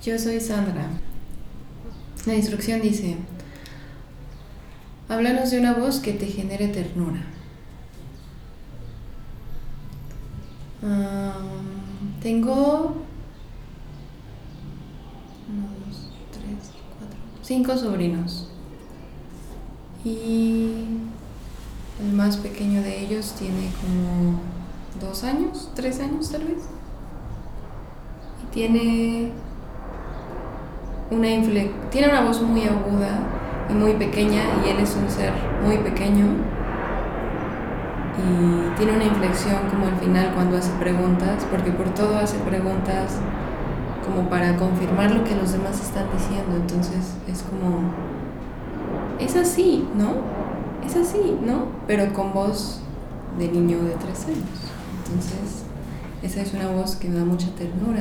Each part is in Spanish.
Yo soy Sandra. La instrucción dice: háblanos de una voz que te genere ternura. Tengo 5 sobrinos. Y el más pequeño de ellos tiene como 2 años, 3 años tal vez. Y tiene una voz muy aguda y muy pequeña, y él es un ser muy pequeño. Y tiene una inflexión como al final cuando hace preguntas, porque por todo hace preguntas como para confirmar lo que los demás están diciendo. Entonces es como, es así, ¿no? Es así, ¿no? Pero con voz de niño de 3 años. Entonces esa es una voz que me da mucha ternura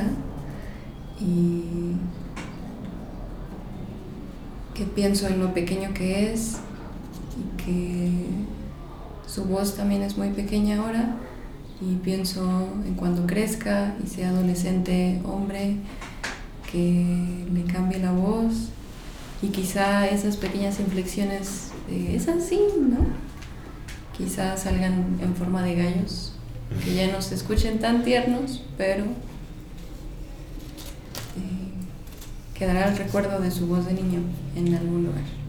y que pienso en lo pequeño que es y que su voz también es muy pequeña ahora, y pienso en cuando crezca y sea adolescente hombre, que le cambie la voz y quizá esas pequeñas inflexiones es así, ¿no? Quizá salgan en forma de gallos, que ya no se escuchen tan tiernos, pero quedará el recuerdo de su voz de niño en algún lugar.